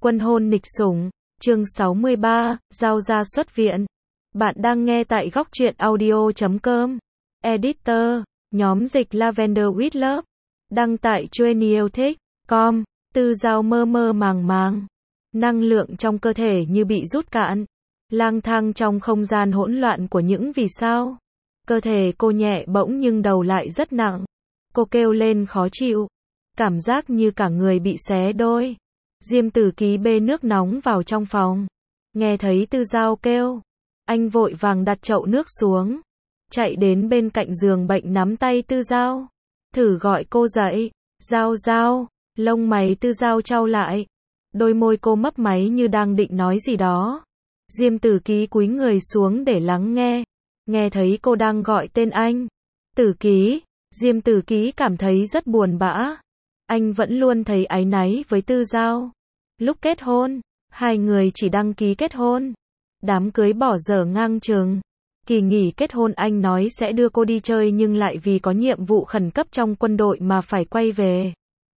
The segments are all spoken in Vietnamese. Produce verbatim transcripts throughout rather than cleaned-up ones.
Quân hôn nịch sủng, chương sáu mươi ba, Giao gia xuất viện. Bạn đang nghe tại góc truyện audio chấm com. Editor, nhóm dịch Lavender with Love. Đăng tại chuyenilthik chấm com. Tư Giao mơ mơ màng màng. Năng lượng trong cơ thể như bị rút cạn. Lang thang trong không gian hỗn loạn của những vì sao. Cơ thể cô nhẹ bỗng nhưng đầu lại rất nặng. Cô kêu lên khó chịu. Cảm giác như cả người bị xé đôi. Diêm Tử Ký bê nước nóng vào trong phòng. Nghe thấy Tư Giao kêu. Anh vội vàng đặt chậu nước xuống. Chạy đến bên cạnh giường bệnh nắm tay Tư Giao. Thử gọi cô dậy. Giao Giao. Lông mày Tư Giao chau lại. Đôi môi cô mấp máy như đang định nói gì đó. Diêm Tử Ký cúi người xuống để lắng nghe. Nghe thấy cô đang gọi tên anh. Tử Ký. Diêm Tử Ký cảm thấy rất buồn bã. Anh vẫn luôn thấy áy náy với Tư Giao. Lúc kết hôn, hai người chỉ đăng ký kết hôn. Đám cưới bỏ dở ngang chừng. Kỳ nghỉ kết hôn anh nói sẽ đưa cô đi chơi nhưng lại vì có nhiệm vụ khẩn cấp trong quân đội mà phải quay về.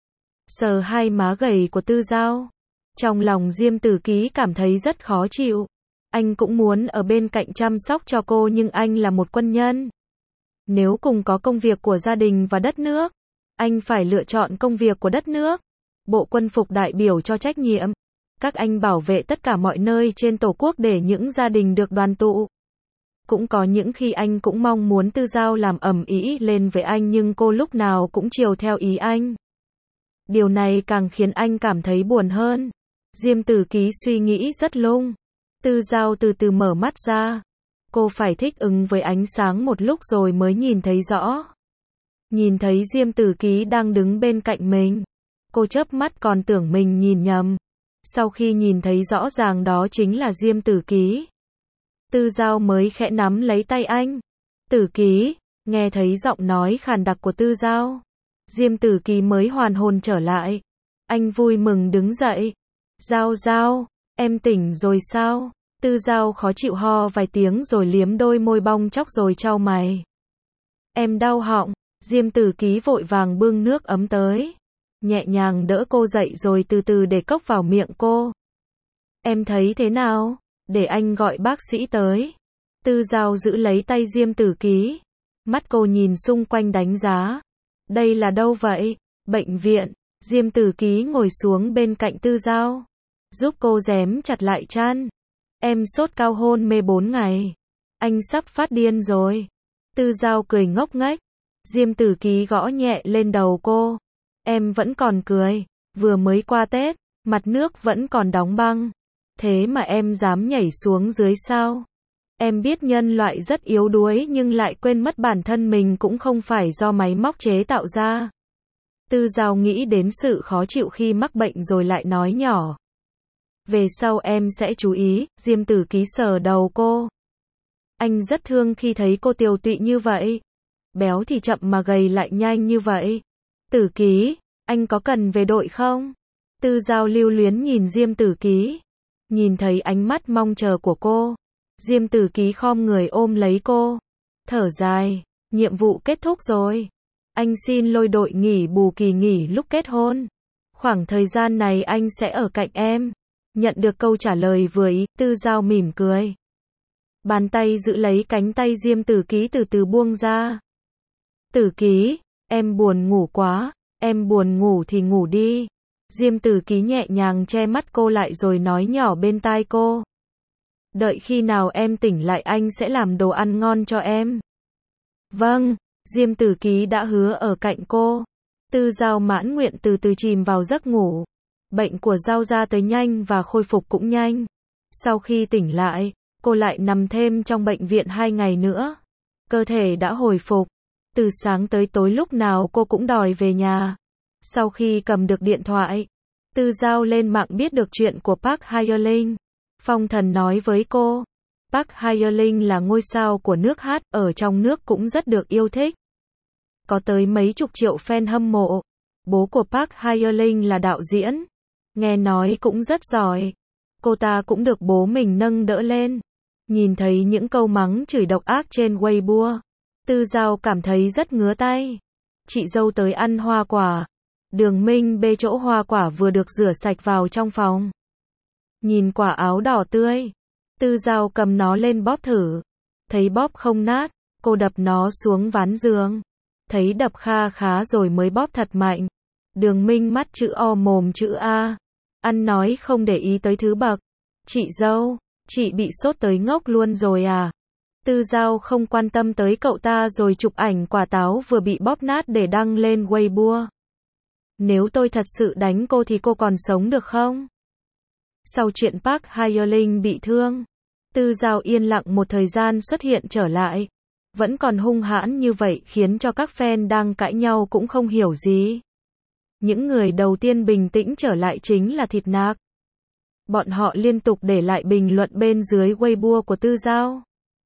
Sờ hai má gầy của Tư Giao. Trong lòng Diêm Tử Ký cảm thấy rất khó chịu. Anh cũng muốn ở bên cạnh chăm sóc cho cô nhưng anh là một quân nhân. Nếu cùng có công việc của gia đình và đất nước, anh phải lựa chọn công việc của đất nước. Bộ quân phục đại biểu cho trách nhiệm. Các anh bảo vệ tất cả mọi nơi trên tổ quốc để những gia đình được đoàn tụ. Cũng có những khi anh cũng mong muốn Tư Giao làm ầm ĩ lên với anh nhưng cô lúc nào cũng chiều theo ý anh. Điều này càng khiến anh cảm thấy buồn hơn. Diêm Tử Ký suy nghĩ rất lung. Tư Giao từ từ mở mắt ra. Cô phải thích ứng với ánh sáng một lúc rồi mới nhìn thấy rõ. Nhìn thấy Diêm Tử Ký đang đứng bên cạnh mình. Cô chớp mắt còn tưởng mình nhìn nhầm. Sau khi nhìn thấy rõ ràng đó chính là Diêm Tử Ký. Tư Giao mới khẽ nắm lấy tay anh. Tử Ký, nghe thấy giọng nói khàn đặc của Tư Giao. Diêm Tử Ký mới hoàn hồn trở lại. Anh vui mừng đứng dậy. Giao Giao, em tỉnh rồi sao? Tư Giao khó chịu ho vài tiếng rồi liếm đôi môi bong chóc rồi chau mày. Em đau họng. Diêm Tử Ký vội vàng bưng nước ấm tới. Nhẹ nhàng đỡ cô dậy rồi từ từ để cốc vào miệng cô. Em thấy thế nào? Để anh gọi bác sĩ tới. Tư Giao giữ lấy tay Diêm Tử Ký. Mắt cô nhìn xung quanh đánh giá. Đây là đâu vậy? Bệnh viện. Diêm Tử Ký ngồi xuống bên cạnh Tư Giao. Giúp cô rém chặt lại chăn. Em sốt cao hôn mê bốn ngày. Anh sắp phát điên rồi. Tư Giao cười ngốc nghếch. Diêm Tử Ký gõ nhẹ lên đầu cô. Em vẫn còn cười. Vừa mới qua Tết, mặt nước vẫn còn đóng băng. Thế mà em dám nhảy xuống dưới sao? Em biết nhân loại rất yếu đuối nhưng lại quên mất bản thân mình cũng không phải do máy móc chế tạo ra. Tư Giao nghĩ đến sự khó chịu khi mắc bệnh rồi lại nói nhỏ. Về sau em sẽ chú ý. Diêm Tử Ký sờ đầu cô. Anh rất thương khi thấy cô tiều tụy như vậy. Béo thì chậm mà gầy lại nhanh như vậy. Tử Ký, anh có cần về đội không? Tư Giao lưu luyến nhìn Diêm Tử Ký. Nhìn thấy ánh mắt mong chờ của cô. Diêm Tử Ký khom người ôm lấy cô. Thở dài, nhiệm vụ kết thúc rồi. Anh xin lôi đội nghỉ bù kỳ nghỉ lúc kết hôn. Khoảng thời gian này anh sẽ ở cạnh em. Nhận được câu trả lời vừa ý, Tư Giao mỉm cười. Bàn tay giữ lấy cánh tay Diêm Tử Ký từ từ buông ra. Tử Ký, em buồn ngủ quá, em buồn ngủ thì ngủ đi. Diêm Tử Ký nhẹ nhàng che mắt cô lại rồi nói nhỏ bên tai cô. Đợi khi nào em tỉnh lại anh sẽ làm đồ ăn ngon cho em. Vâng, Diêm Tử Ký đã hứa ở cạnh cô. Tư Giao mãn nguyện từ từ chìm vào giấc ngủ. Bệnh của Giao gia tới nhanh và khôi phục cũng nhanh. Sau khi tỉnh lại, cô lại nằm thêm trong bệnh viện hai ngày nữa. Cơ thể đã hồi phục. Từ sáng tới tối lúc nào cô cũng đòi về nhà. Sau khi cầm được điện thoại, Tư Giao lên mạng biết được chuyện của Park Hye-ling. Phong Thần nói với cô, Park Hye-ling là ngôi sao của nước hát, ở trong nước cũng rất được yêu thích. Có tới mấy chục triệu fan hâm mộ. Bố của Park Hye-ling là đạo diễn. Nghe nói cũng rất giỏi. Cô ta cũng được bố mình nâng đỡ lên. Nhìn thấy những câu mắng chửi độc ác trên Weibo. Tư Giao cảm thấy rất ngứa tay. Chị dâu tới ăn hoa quả. Đường Minh bê chỗ hoa quả vừa được rửa sạch vào trong phòng. Nhìn quả áo đỏ tươi. Tư Giao cầm nó lên bóp thử. Thấy bóp không nát, cô đập nó xuống ván giường. Thấy đập kha khá rồi mới bóp thật mạnh. Đường Minh mắt chữ O mồm chữ A. Ăn nói không để ý tới thứ bậc. Chị dâu, chị bị sốt tới ngốc luôn rồi à? Tư Giao không quan tâm tới cậu ta rồi chụp ảnh quả táo vừa bị bóp nát để đăng lên Weibo. Nếu tôi thật sự đánh cô thì cô còn sống được không? Sau chuyện Park Hye-ling bị thương, Tư Giao yên lặng một thời gian xuất hiện trở lại. Vẫn còn hung hãn như vậy khiến cho các fan đang cãi nhau cũng không hiểu gì. Những người đầu tiên bình tĩnh trở lại chính là Thịt Nạc. Bọn họ liên tục để lại bình luận bên dưới Weibo của Tư Giao.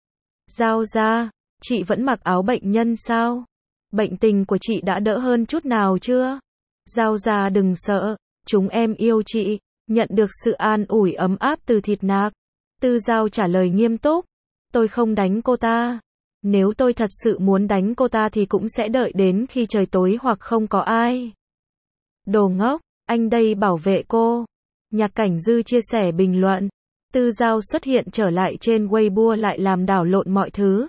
Giao ra, chị vẫn mặc áo bệnh nhân sao? Bệnh tình của chị đã đỡ hơn chút nào chưa? Giao ra đừng sợ, chúng em yêu chị. Nhận được sự an ủi ấm áp từ Thịt Nạc. Tư Giao trả lời nghiêm túc. Tôi không đánh cô ta. Nếu tôi thật sự muốn đánh cô ta thì cũng sẽ đợi đến khi trời tối hoặc không có ai. Đồ ngốc, anh đây bảo vệ cô. Nhạc Cảnh Dư chia sẻ bình luận. Tư Giao xuất hiện trở lại trên Weibo lại làm đảo lộn mọi thứ.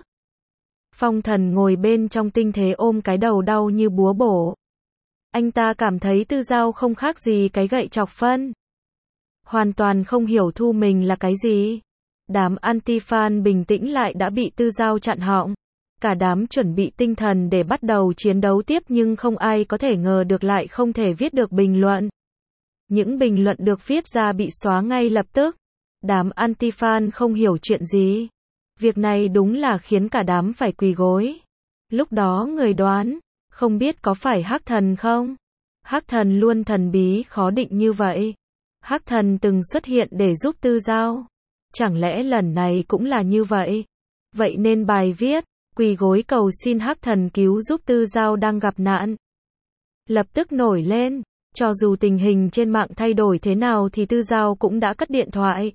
Phong Thần ngồi bên trong tinh thế ôm cái đầu đau như búa bổ. Anh ta cảm thấy Tư Giao không khác gì cái gậy chọc phân. Hoàn toàn không hiểu thu mình là cái gì. Đám anti-fan bình tĩnh lại đã bị Tư Giao chặn họng. Cả đám chuẩn bị tinh thần để bắt đầu chiến đấu tiếp nhưng không ai có thể ngờ được lại không thể viết được bình luận. Những bình luận được viết ra bị xóa ngay lập tức. Đám anti-fan không hiểu chuyện gì. Việc này đúng là khiến cả đám phải quỳ gối. Lúc đó người đoán, không biết có phải Hắc Thần không? Hắc Thần luôn thần bí khó định như vậy. Hắc Thần từng xuất hiện để giúp Tư Giao. Chẳng lẽ lần này cũng là như vậy? Vậy nên bài viết, quỳ gối cầu xin Hắc Thần cứu giúp Tư Giao đang gặp nạn. Lập tức nổi lên, cho dù tình hình trên mạng thay đổi thế nào thì Tư Giao cũng đã cất điện thoại.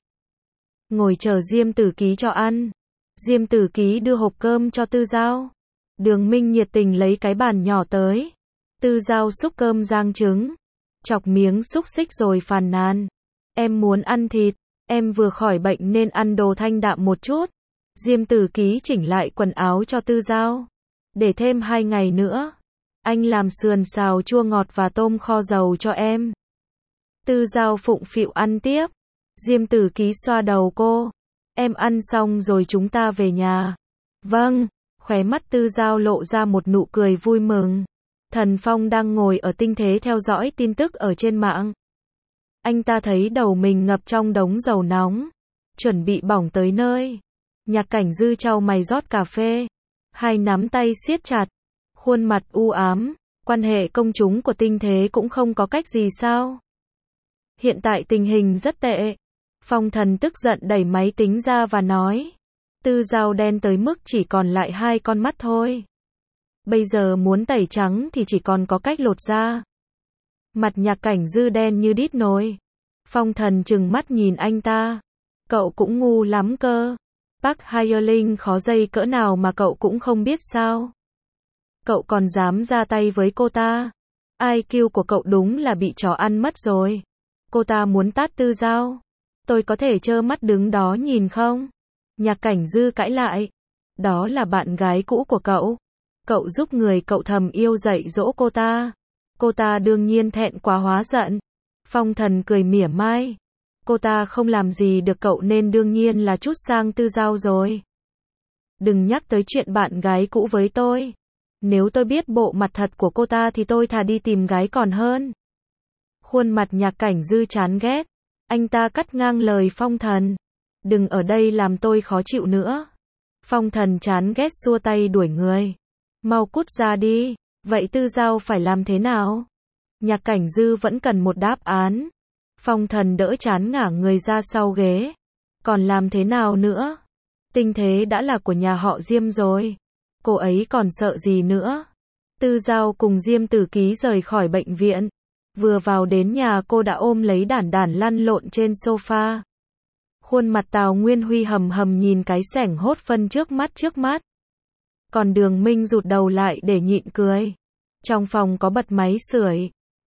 Ngồi chờ Diêm Tử Ký cho ăn. Diêm Tử Ký đưa hộp cơm cho Tư Giao. Đường Minh nhiệt tình lấy cái bàn nhỏ tới. Tư Giao xúc cơm rang trứng. Chọc miếng xúc xích rồi phàn nàn. Em muốn ăn thịt. Em vừa khỏi bệnh nên ăn đồ thanh đạm một chút. Diêm Tử Ký chỉnh lại quần áo cho Tư Giao. Để thêm hai ngày nữa. Anh làm sườn xào chua ngọt và tôm kho dầu cho em. Tư Giao phụng phịu ăn tiếp. Diêm Tử Ký xoa đầu cô. Em ăn xong rồi chúng ta về nhà. Vâng. Khóe mắt Tư Giao lộ ra một nụ cười vui mừng. Thần Phong đang ngồi ở tinh thế theo dõi tin tức ở trên mạng. Anh ta thấy đầu mình ngập trong đống dầu nóng. Chuẩn bị bỏng tới nơi. Nhạc Cảnh Dư chau mày rót cà phê. Hai nắm tay siết chặt. Khuôn mặt u ám. Quan hệ công chúng của tinh thế cũng không có cách gì sao? Hiện tại tình hình rất tệ. Phong Thần tức giận đẩy máy tính ra và nói. Tư Giao đen tới mức chỉ còn lại hai con mắt thôi. Bây giờ muốn tẩy trắng thì chỉ còn có cách lột da. Mặt Nhạc Cảnh Dư đen như đít nồi. Phong Thần trừng mắt nhìn anh ta. Cậu cũng ngu lắm cơ. Park Hye-ling khó dây cỡ nào mà cậu cũng không biết sao? Cậu còn dám ra tay với cô ta? i kiu của cậu đúng là bị chó ăn mất rồi. Cô ta muốn tát Tư Giao. Tôi có thể trơ mắt đứng đó nhìn không? Nhạc Cảnh Dư cãi lại. Đó là bạn gái cũ của cậu. Cậu giúp người cậu thầm yêu dạy dỗ cô ta. Cô ta đương nhiên thẹn quá hóa giận. Phong Thần cười mỉa mai. Cô ta không làm gì được cậu nên đương nhiên là trút sang Tư Giao rồi. Đừng nhắc tới chuyện bạn gái cũ với tôi. Nếu tôi biết bộ mặt thật của cô ta thì tôi thà đi tìm gái còn hơn. Khuôn mặt Nhạc Cảnh Dư chán ghét. Anh ta cắt ngang lời Phong Thần. Đừng ở đây làm tôi khó chịu nữa. Phong Thần chán ghét xua tay đuổi người. Mau cút ra đi. Vậy Tư Giao phải làm thế nào? Nhạc Cảnh Dư vẫn cần một đáp án. Phong Thần đỡ chán ngả người ra sau ghế. Còn làm thế nào nữa? Tinh thế đã là của nhà họ Diêm rồi. Cô ấy còn sợ gì nữa? Tư Giao cùng Diêm Tử Ký rời khỏi bệnh viện. Vừa vào đến nhà cô đã ôm lấy Đản Đản lăn lộn trên sofa. Khuôn mặt Tào Nguyên Huy hầm hầm nhìn cái sảnh hốt phân trước mắt trước mắt. Còn Đường Minh rụt đầu lại để nhịn cười. Trong phòng có bật máy sưởi.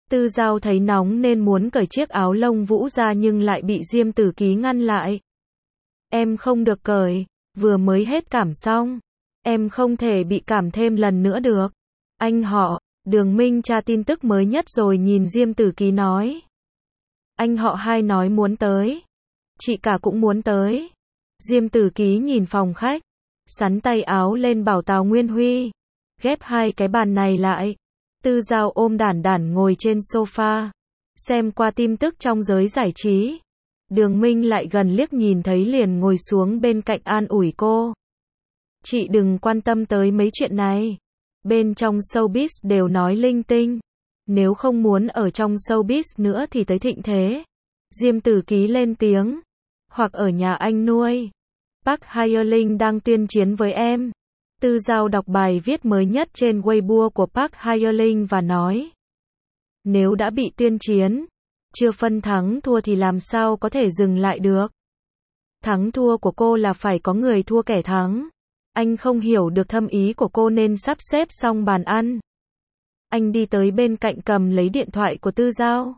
Tư Giao thấy nóng nên muốn cởi chiếc áo lông vũ ra nhưng lại bị Diêm Tử Ký ngăn lại. Em không được cởi, vừa mới hết cảm xong. Em không thể bị cảm thêm lần nữa được. Anh họ, Đường Minh tra tin tức mới nhất rồi nhìn Diêm Tử Ký nói. Anh họ hai nói muốn tới. Chị cả cũng muốn tới. Diêm Tử Ký nhìn phòng khách, sắn tay áo lên bảo Tào Nguyên Huy. Ghép hai cái bàn này lại. Tư Giao ôm Đản Đản ngồi trên sofa, xem qua tin tức trong giới giải trí. Đường Minh lại gần liếc nhìn thấy liền ngồi xuống bên cạnh an ủi cô. Chị đừng quan tâm tới mấy chuyện này. Bên trong showbiz đều nói linh tinh. Nếu không muốn ở trong showbiz nữa thì tới thịnh thế. Diêm Tử Ký lên tiếng. Hoặc ở nhà anh nuôi. Park Hye-linh đang tuyên chiến với em. Tư Giao đọc bài viết mới nhất trên Weibo của Park Hye-linh và nói. Nếu đã bị tuyên chiến, chưa phân thắng thua thì làm sao có thể dừng lại được. Thắng thua của cô là phải có người thua kẻ thắng. Anh không hiểu được thâm ý của cô nên sắp xếp xong bàn ăn. Anh đi tới bên cạnh cầm lấy điện thoại của Tư Giao.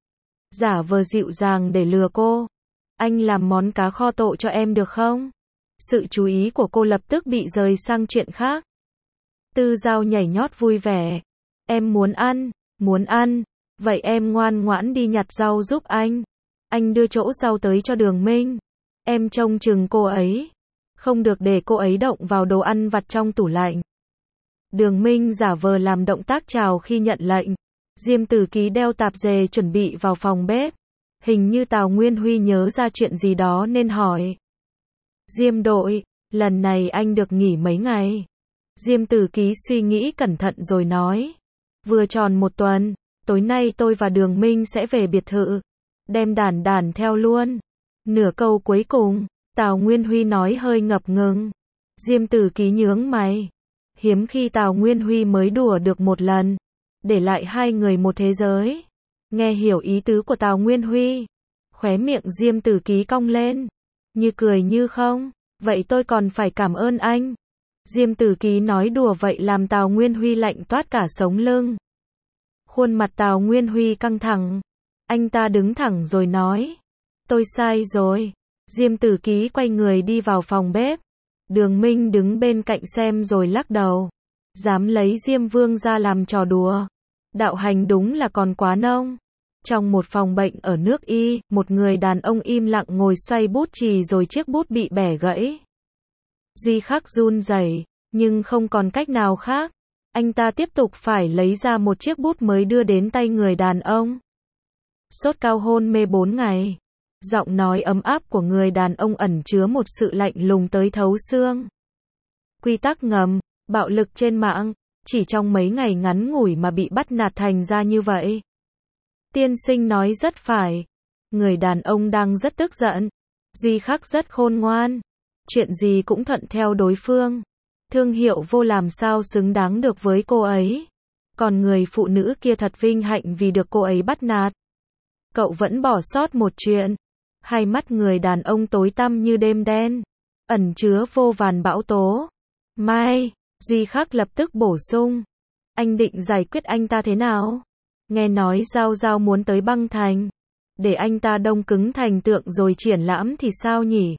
Giả vờ dịu dàng để lừa cô. Anh làm món cá kho tộ cho em được không? Sự chú ý của cô lập tức bị rời sang chuyện khác. Tư Giao nhảy nhót vui vẻ. Em muốn ăn, muốn ăn. Vậy em ngoan ngoãn đi nhặt rau giúp anh. Anh đưa chỗ rau tới cho Đường Minh. Em trông chừng cô ấy. Không được để cô ấy động vào đồ ăn vặt trong tủ lạnh. Đường Minh giả vờ làm động tác chào khi nhận lệnh. Diêm Tử Ký đeo tạp dề chuẩn bị vào phòng bếp. Hình như Tào Nguyên Huy nhớ ra chuyện gì đó nên hỏi. Diêm đội, lần này anh được nghỉ mấy ngày? Diêm Tử Ký suy nghĩ cẩn thận rồi nói. Vừa tròn một tuần, tối nay tôi và Đường Minh sẽ về biệt thự. Đem Đản Đản theo luôn. Nửa câu cuối cùng, Tào Nguyên Huy nói hơi ngập ngừng. Diêm Tử Ký nhướng mày. Hiếm khi Tào Nguyên Huy mới đùa được một lần. Để lại hai người một thế giới. Nghe hiểu ý tứ của Tào Nguyên Huy. Khóe miệng Diêm Tử Ký cong lên. Như cười như không. Vậy tôi còn phải cảm ơn anh. Diêm Tử Ký nói đùa vậy làm Tào Nguyên Huy lạnh toát cả sống lưng. Khuôn mặt Tào Nguyên Huy căng thẳng. Anh ta đứng thẳng rồi nói. Tôi sai rồi. Diêm Tử Ký quay người đi vào phòng bếp. Đường Minh đứng bên cạnh xem rồi lắc đầu. Dám lấy Diêm Vương ra làm trò đùa. Đạo hành đúng là còn quá nông. Trong một phòng bệnh ở nước Y, một người đàn ông im lặng ngồi xoay bút chì rồi chiếc bút bị bẻ gãy. Duy Khắc run rẩy, nhưng không còn cách nào khác. Anh ta tiếp tục phải lấy ra một chiếc bút mới đưa đến tay người đàn ông. Sốt cao hôn mê bốn ngày. Giọng nói ấm áp của người đàn ông ẩn chứa một sự lạnh lùng tới thấu xương. Quy tắc ngầm, bạo lực trên mạng, chỉ trong mấy ngày ngắn ngủi mà bị bắt nạt thành ra như vậy. Tiên sinh nói rất phải. Người đàn ông đang rất tức giận. Duy Khắc rất khôn ngoan. Chuyện gì cũng thuận theo đối phương. Thương hiệu vô làm sao xứng đáng được với cô ấy. Còn người phụ nữ kia thật vinh hạnh vì được cô ấy bắt nạt. Cậu vẫn bỏ sót một chuyện. Hai mắt người đàn ông tối tăm như đêm đen. Ẩn chứa vô vàn bão tố. Mai, Duy Khắc lập tức bổ sung. Anh định giải quyết anh ta thế nào? Nghe nói Giao Giao muốn tới băng thành. Để anh ta đông cứng thành tượng rồi triển lãm thì sao nhỉ?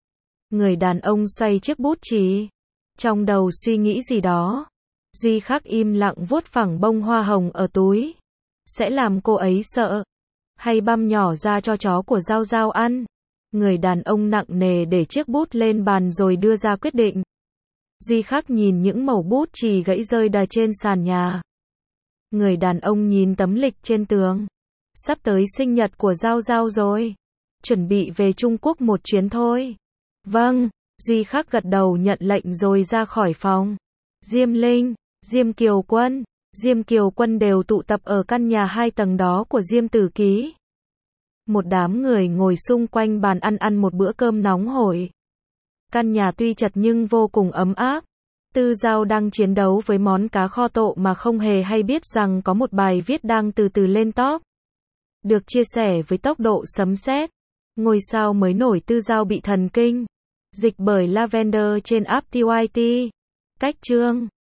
Người đàn ông xoay chiếc bút chì. Trong đầu suy nghĩ gì đó. Duy Khắc im lặng vuốt phẳng bông hoa hồng ở túi. Sẽ làm cô ấy sợ. Hay băm nhỏ ra cho chó của Giao Giao ăn. Người đàn ông nặng nề để chiếc bút lên bàn rồi đưa ra quyết định. Duy Khắc nhìn những mẩu bút chì gãy rơi đà trên sàn nhà. Người đàn ông nhìn tấm lịch trên tường. Sắp tới sinh nhật của Giao Giao rồi. Chuẩn bị về Trung Quốc một chuyến thôi. Vâng, Duy Khắc gật đầu nhận lệnh rồi ra khỏi phòng. Diêm Linh, Diêm Kiều Quân, Diêm Kiều Quân đều tụ tập ở căn nhà hai tầng đó của Diêm Tử Ký. Một đám người ngồi xung quanh bàn ăn ăn một bữa cơm nóng hổi. Căn nhà tuy chật nhưng vô cùng ấm áp. Tư Giao đang chiến đấu với món cá kho tộ mà không hề hay biết rằng có một bài viết đang từ từ lên top. Được chia sẻ với tốc độ sấm sét. Ngôi sao mới nổi Tư Giao bị thần kinh. Dịch bởi Lavender trên app tê i tê. Cách chương